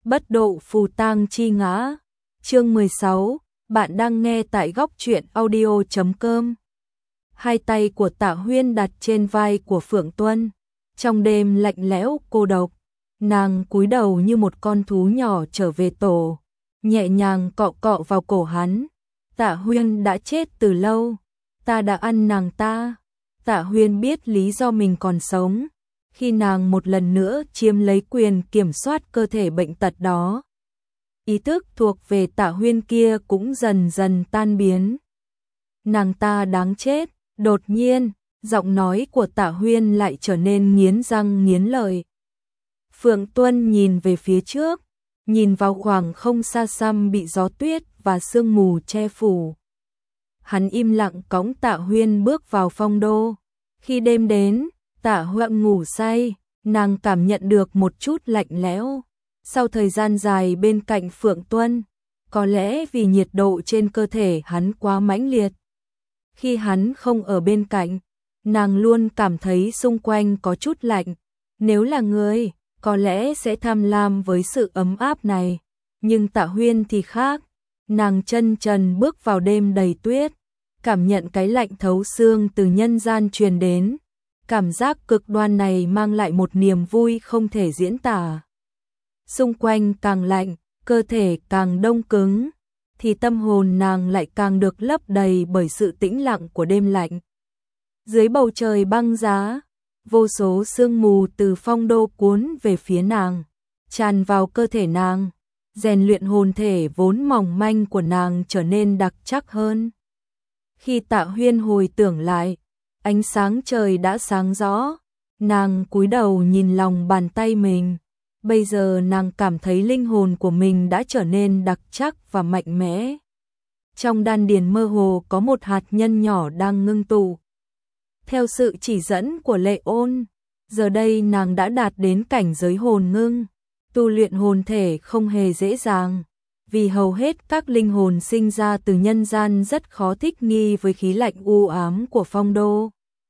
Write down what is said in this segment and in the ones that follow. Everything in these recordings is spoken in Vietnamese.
Bất độ phù tang chi ngã. Chương 16, bạn đang nghe tại góc truyện audio.com. Hai tay của Tạ Huyên đặt trên vai của Phượng Tuân. Trong đêm lạnh lẽo cô độc, nàng cúi đầu như một con thú nhỏ trở về tổ, nhẹ nhàng cọ cọ vào cổ hắn. Tạ Huyên đã chết từ lâu, ta đã ăn nàng ta. Tạ Huyên biết lý do mình còn sống, khi nàng một lần nữa chiếm lấy quyền kiểm soát cơ thể bệnh tật đó. Ý thức thuộc về Tạ Huyên kia cũng dần dần tan biến. Nàng ta đáng chết. Đột nhiên, giọng nói của Tạ Huyên lại trở nên nghiến răng nghiến lợi. Phượng Tuân nhìn về phía trước, nhìn vào khoảng không xa xăm bị gió tuyết và sương mù che phủ. Hắn im lặng cõng Tạ Huyên bước vào phong đô. Khi đêm đến, Tạ Huyên ngủ say, nàng cảm nhận được một chút lạnh lẽo. Sau thời gian dài bên cạnh Phượng Tuân, có lẽ vì nhiệt độ trên cơ thể hắn quá mãnh liệt. Khi hắn không ở bên cạnh, nàng luôn cảm thấy xung quanh có chút lạnh. Nếu là người, có lẽ sẽ tham lam với sự ấm áp này. Nhưng Tạ Huyên thì khác. Nàng chân trần bước vào đêm đầy tuyết, cảm nhận cái lạnh thấu xương từ nhân gian truyền đến. Cảm giác cực đoan này mang lại một niềm vui không thể diễn tả. Xung quanh càng lạnh, cơ thể càng đông cứng, thì tâm hồn nàng lại càng được lấp đầy bởi sự tĩnh lặng của đêm lạnh. Dưới bầu trời băng giá, vô số sương mù từ phong đô cuốn về phía nàng, tràn vào cơ thể nàng, rèn luyện hồn thể vốn mỏng manh của nàng trở nên đặc chắc hơn. Khi Tạ Huyên hồi tưởng lại, ánh sáng trời đã sáng rõ, nàng cúi đầu nhìn lòng bàn tay mình. Bây giờ nàng cảm thấy linh hồn của mình đã trở nên đặc chắc và mạnh mẽ. Trong đan điền mơ hồ có một hạt nhân nhỏ đang ngưng tụ. Theo sự chỉ dẫn của Lệ Ôn, giờ đây nàng đã đạt đến cảnh giới hồn ngưng. Tu luyện hồn thể không hề dễ dàng, vì hầu hết các linh hồn sinh ra từ nhân gian rất khó thích nghi với khí lạnh u ám của phong đô.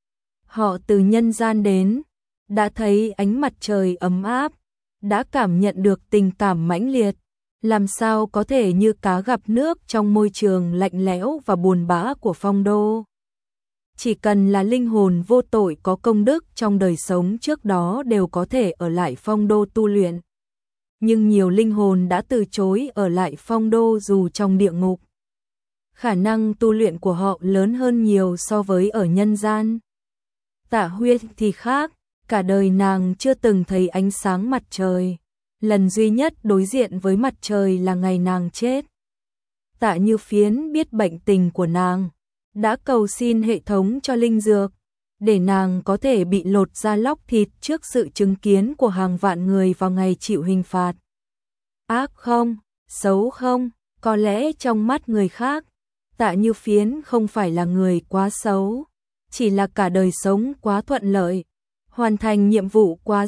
Họ từ nhân gian đến, đã thấy ánh mặt trời ấm áp, đã cảm nhận được tình cảm mãnh liệt, làm sao có thể như cá gặp nước trong môi trường lạnh lẽo và buồn bã của phong đô. Chỉ cần là linh hồn vô tội có công đức trong đời sống trước đó đều có thể ở lại phong đô tu luyện. Nhưng nhiều linh hồn đã từ chối ở lại phong đô dù trong địa ngục. Khả năng tu luyện của họ lớn hơn nhiều so với ở nhân gian. Tạ Huyên thì khác. Cả đời nàng chưa từng thấy ánh sáng mặt trời. Lần duy nhất đối diện với mặt trời là ngày nàng chết. Tạ Như Phiến biết bệnh tình của nàng, đã cầu xin hệ thống cho linh dược, để nàng có thể bị lột da lóc thịt trước sự chứng kiến của hàng vạn người vào ngày chịu hình phạt. Ác không, xấu không, có lẽ trong mắt người khác, Tạ Như Phiến không phải là người quá xấu, chỉ là cả đời sống quá thuận lợi. Hoàn thành nhiệm vụ quá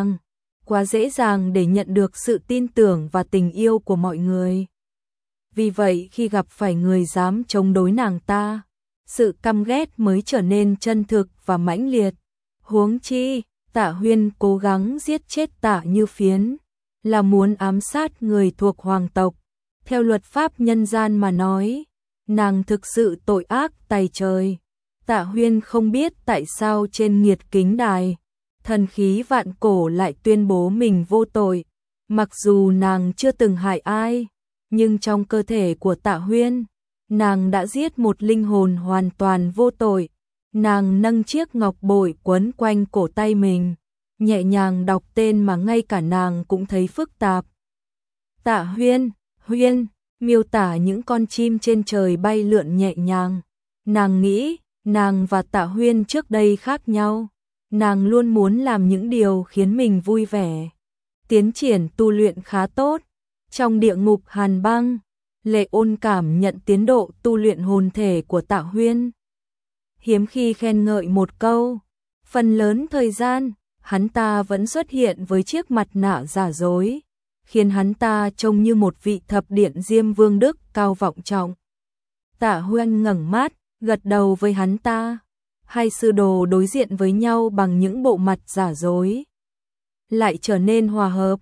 dễ dàng để nhận được sự tin tưởng và tình yêu của mọi người. Vì vậy khi gặp phải người dám chống đối nàng ta, sự căm ghét mới trở nên chân thực và mãnh liệt. Huống chi, Tạ Huyên cố gắng giết chết Tạ Như Phiến, là muốn ám sát người thuộc hoàng tộc. Theo luật pháp nhân gian mà nói, nàng thực sự tội ác tày trời. Tạ Huyên không biết tại sao trên nghiệt kính đài, thần khí vạn cổ lại tuyên bố mình vô tội. Mặc dù nàng chưa từng hại ai, nhưng trong cơ thể của Tạ Huyên, nàng đã giết một linh hồn hoàn toàn vô tội. Nàng nâng chiếc ngọc bội quấn quanh cổ tay mình, nhẹ nhàng đọc tên mà ngay cả nàng cũng thấy phức tạp. Tạ Huyên, Huyên, miêu tả những con chim trên trời bay lượn nhẹ nhàng. Nàng nghĩ, nàng và Tạ Huyên trước đây khác nhau. Nàng luôn muốn làm những điều khiến mình vui vẻ. Tiến triển tu luyện khá tốt. Trong địa ngục hàn băng, Lệ Ôn cảm nhận tiến độ tu luyện hồn thể của Tạ Huyên. Hiếm khi khen ngợi một câu. Phần lớn thời gian, hắn ta vẫn xuất hiện với chiếc mặt nạ giả dối, khiến hắn ta trông như một vị thập điện Diêm Vương Đức cao vọng trọng. Tạ Huyên ngẩng mắt, gật đầu với hắn ta. Hai sư đồ đối diện với nhau bằng những bộ mặt giả dối, lại trở nên hòa hợp.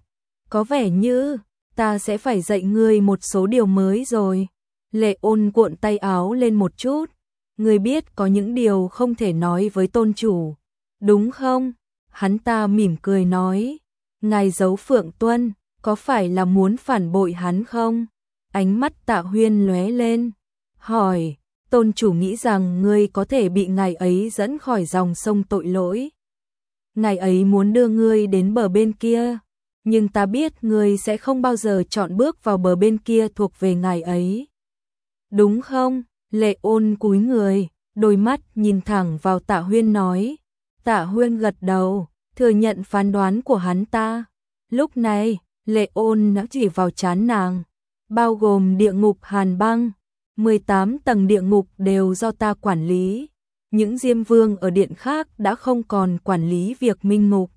Có vẻ như ta sẽ phải dạy ngươi một số điều mới rồi. Lệ Ôn cuộn tay áo lên một chút. Ngươi biết có những điều không thể nói với tôn chủ, đúng không? Hắn ta mỉm cười nói. Ngài giấu Phượng Tuân, có phải là muốn phản bội hắn không? Ánh mắt Tạ Huyên lóe lên, hỏi, tôn chủ nghĩ rằng ngươi có thể bị ngài ấy dẫn khỏi dòng sông tội lỗi. Ngài ấy muốn đưa ngươi đến bờ bên kia, nhưng ta biết ngươi sẽ không bao giờ chọn bước vào bờ bên kia thuộc về ngài ấy. Đúng không? Lệ Ôn cúi người, đôi mắt nhìn thẳng vào Tạ Huyên nói. Tạ Huyên gật đầu, thừa nhận phán đoán của hắn ta. Lúc này, Lệ Ôn đã chỉ vào trán nàng, bao gồm địa ngục Hàn Băng, 18 tầng địa ngục đều do ta quản lý. Những Diêm Vương ở điện khác đã không còn quản lý việc minh ngục,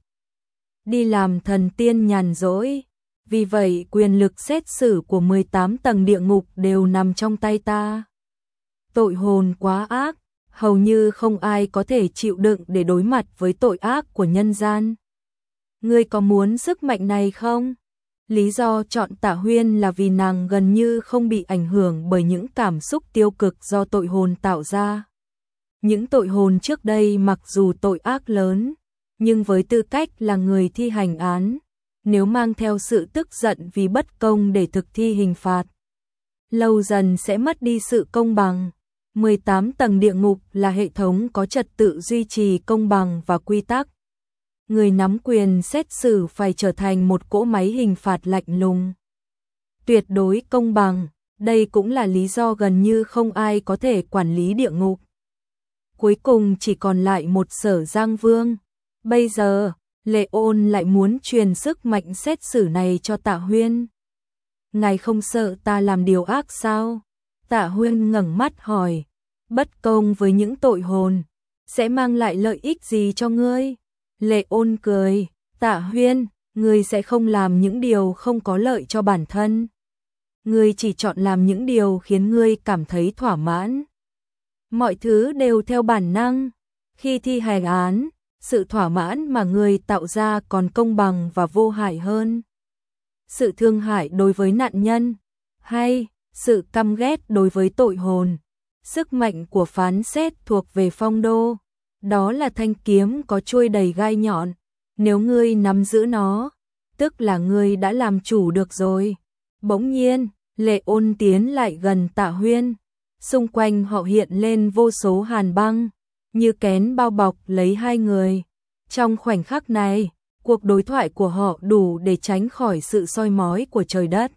đi làm thần tiên nhàn rỗi. Vì vậy quyền lực xét xử của 18 tầng địa ngục đều nằm trong tay ta. Tội hồn quá ác, hầu như không ai có thể chịu đựng để đối mặt với tội ác của nhân gian. Ngươi có muốn sức mạnh này không? Lý do chọn Tạ Huyên là vì nàng gần như không bị ảnh hưởng bởi những cảm xúc tiêu cực do tội hồn tạo ra. Những tội hồn trước đây mặc dù tội ác lớn, nhưng với tư cách là người thi hành án, nếu mang theo sự tức giận vì bất công để thực thi hình phạt, lâu dần sẽ mất đi sự công bằng. 18 tầng địa ngục là hệ thống có trật tự duy trì công bằng và quy tắc. Người nắm quyền xét xử phải trở thành một cỗ máy hình phạt lạnh lùng, tuyệt đối công bằng. Đây cũng là lý do gần như không ai có thể quản lý địa ngục. Cuối cùng chỉ còn lại một Sở Giang Vương. Bây giờ, Lệ Ôn lại muốn truyền sức mạnh xét xử này cho Tạ Huyên. Ngài không sợ ta làm điều ác sao? Tạ Huyên ngẩng mắt hỏi. Bất công với những tội hồn sẽ mang lại lợi ích gì cho ngươi? Lệ Ôn cười. Tạ Huyên, ngươi sẽ không làm những điều không có lợi cho bản thân. Ngươi chỉ chọn làm những điều khiến ngươi cảm thấy thỏa mãn. Mọi thứ đều theo bản năng. Khi thi hành án, sự thỏa mãn mà ngươi tạo ra còn công bằng và vô hại hơn. Sự thương hại đối với nạn nhân, hay sự căm ghét đối với tội hồn. Sức mạnh của phán xét thuộc về Phong Đô. Đó là thanh kiếm có chuôi đầy gai nhọn. Nếu ngươi nắm giữ nó, tức là ngươi đã làm chủ được rồi. Bỗng nhiên, Lệ Ôn tiến lại gần Tạ Huyên. Xung quanh họ hiện lên vô số hàn băng, như kén bao bọc lấy hai người. Trong khoảnh khắc này, cuộc đối thoại của họ đủ để tránh khỏi sự soi mói của trời đất.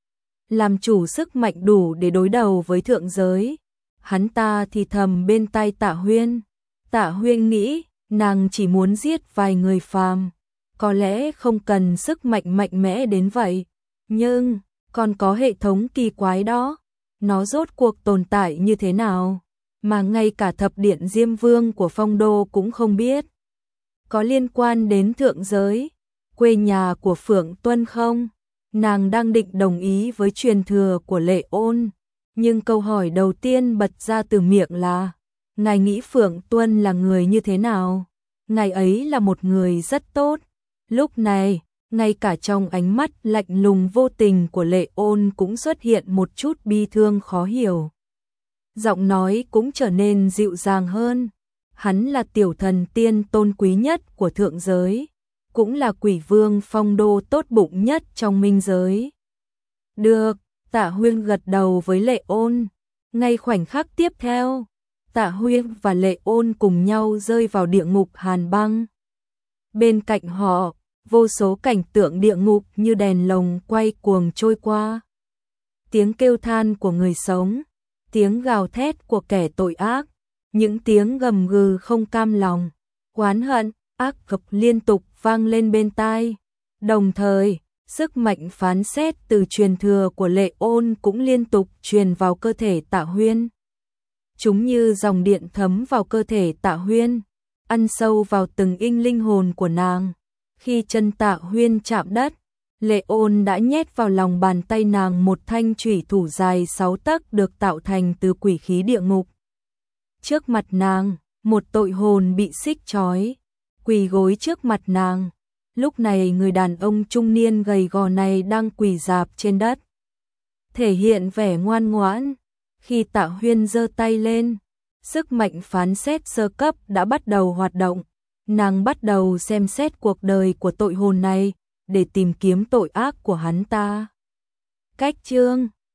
Làm chủ sức mạnh đủ để đối đầu với thượng giới. Hắn ta thì thầm bên tai Tạ Huyên. Tạ Huyên nghĩ, nàng chỉ muốn giết vài người phàm. Có lẽ không cần sức mạnh mạnh mẽ đến vậy. Nhưng, còn có hệ thống kỳ quái đó. Nó rốt cuộc tồn tại như thế nào? Mà ngay cả thập điện Diêm Vương của Phong Đô cũng không biết. Có liên quan đến thượng giới, quê nhà của Phượng Tuân không? Nàng đang định đồng ý với truyền thừa của Lệ Ôn. Nhưng câu hỏi đầu tiên bật ra từ miệng là, ngài nghĩ Phượng Tuân là người như thế nào? Ngài ấy là một người rất tốt. Lúc này, ngay cả trong ánh mắt lạnh lùng vô tình của Lệ Ôn cũng xuất hiện một chút bi thương khó hiểu. Giọng nói cũng trở nên dịu dàng hơn. Hắn là tiểu thần tiên tôn quý nhất của thượng giới, cũng là quỷ vương Phong Đô tốt bụng nhất trong minh giới. Được, Tạ Huyên gật đầu với Lệ Ôn. Ngay khoảnh khắc tiếp theo, Tạ Huyên và Lệ Ôn cùng nhau rơi vào địa ngục Hàn Băng. Bên cạnh họ, vô số cảnh tượng địa ngục như đèn lồng quay cuồng trôi qua. Tiếng kêu than của người sống, tiếng gào thét của kẻ tội ác, những tiếng gầm gừ không cam lòng, oán hận, ác độc liên tục vang lên bên tai. Đồng thời, sức mạnh phán xét từ truyền thừa của Lệ Ôn cũng liên tục truyền vào cơ thể Tạ Huyên. Chúng như dòng điện thấm vào cơ thể Tạ Huyên, ăn sâu vào từng inh linh hồn của nàng. Khi chân Tạ Huyên chạm đất, Lệ Ôn đã nhét vào lòng bàn tay nàng một thanh chủy thủ dài 6 tấc được tạo thành từ quỷ khí địa ngục. Trước mặt nàng, một tội hồn bị xích trói, quỳ gối trước mặt nàng. Lúc này người đàn ông trung niên gầy gò này đang quỳ rạp trên đất, thể hiện vẻ ngoan ngoãn. Khi Tạ Huyên giơ tay lên, sức mạnh phán xét sơ cấp đã bắt đầu hoạt động. Nàng bắt đầu xem xét cuộc đời của tội hồn này để tìm kiếm tội ác của hắn ta. Cách chương